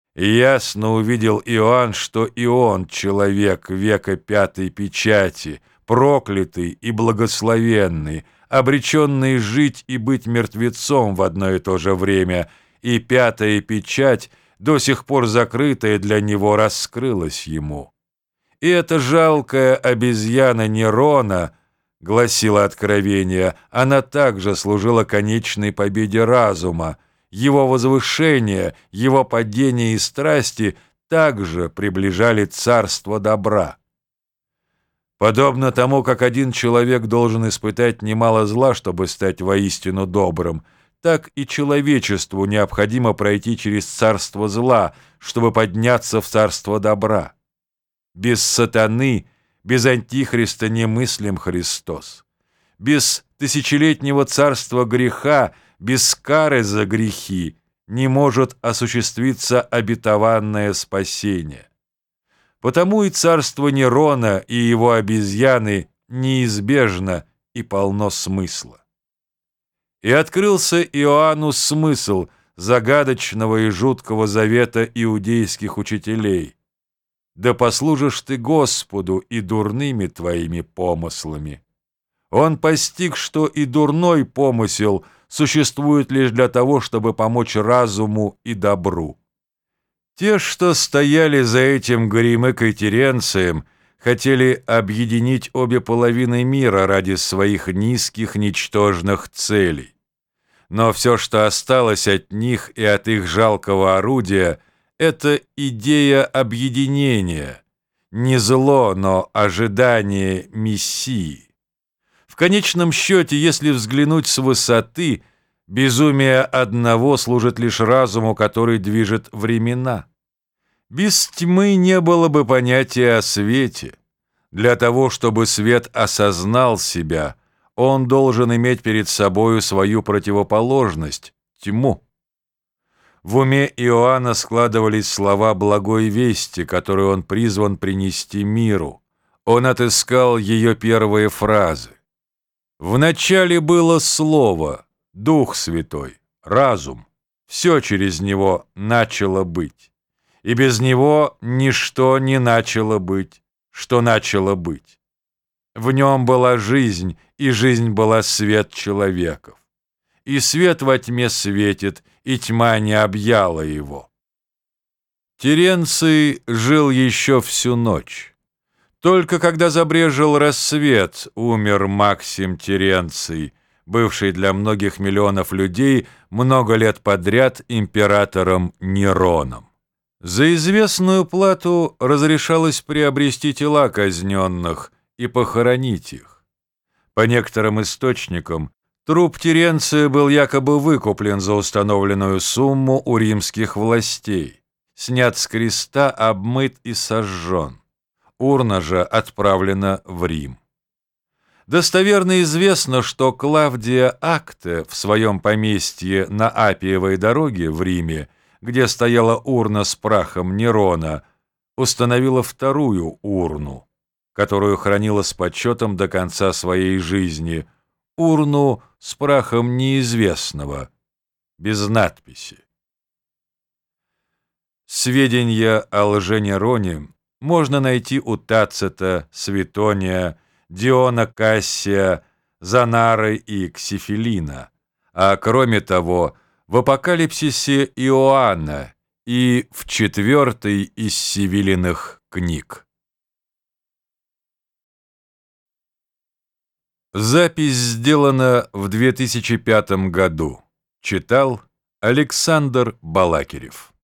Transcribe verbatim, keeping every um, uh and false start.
И ясно увидел Иоанн, что и он человек века пятой печати, проклятый и благословенный, обреченный жить и быть мертвецом в одно и то же время, и пятая печать, до сих пор закрытая для него, раскрылась ему. И эта жалкая обезьяна Нерона, гласило Откровение, она также служила конечной победе разума. Его возвышение, его падение и страсти также приближали царство добра. Подобно тому, как один человек должен испытать немало зла, чтобы стать воистину добрым, так и человечеству необходимо пройти через царство зла, чтобы подняться в царство добра. Без сатаны, без антихриста немыслим Христос. Без тысячелетнего царства греха, без кары за грехи не может осуществиться обетованное спасение. Потому и царство Нерона и его обезьяны неизбежно и полно смысла. И открылся Иоанну смысл загадочного и жуткого завета иудейских учителей: «Да послужишь ты Господу и дурными твоими помыслами». Он постиг, что и дурной помысел существует лишь для того, чтобы помочь разуму и добру. Те, что стояли за этим Горемыкой Теренцием, хотели объединить обе половины мира ради своих низких, ничтожных целей. Но все, что осталось от них и от их жалкого орудия, это идея объединения, не зло, но ожидание Мессии. В конечном счете, если взглянуть с высоты, безумие одного служит лишь разуму, который движет времена. Без тьмы не было бы понятия о свете. Для того, чтобы свет осознал себя, он должен иметь перед собою свою противоположность — тьму. В уме Иоанна складывались слова благой вести, которую он призван принести миру. Он отыскал ее первые фразы. «Вначале было Слово, Дух Святой, разум. Все через Него начало быть. И без Него ничто не начало быть, что начало быть. В Нем была жизнь, и жизнь была свет человеков. И свет во тьме светит, и тьма не объяла его». Теренций жил еще всю ночь. Только когда забрежил рассвет, умер Максим Теренций, бывший для многих миллионов людей много лет подряд императором Нероном. За известную плату разрешалось приобрести тела казненных и похоронить их. По некоторым источникам, труп Теренция был якобы выкуплен за установленную сумму у римских властей, снят с креста, обмыт и сожжен. Урна же отправлена в Рим. Достоверно известно, что Клавдия Акте в своем поместье на Аппиевой дороге в Риме, где стояла урна с прахом Нерона, установила вторую урну, которую хранила с почетом до конца своей жизни, урну с прахом неизвестного, без надписи. Сведения о лженероне можно найти у Тацита, Светония, Диона Кассия, Занары и Ксифилина, а кроме того, в Апокалипсисе Иоанна и в четвертой из Сивилиных книг. Запись сделана в две тысячи пятом году. Читал Александр Балакирев.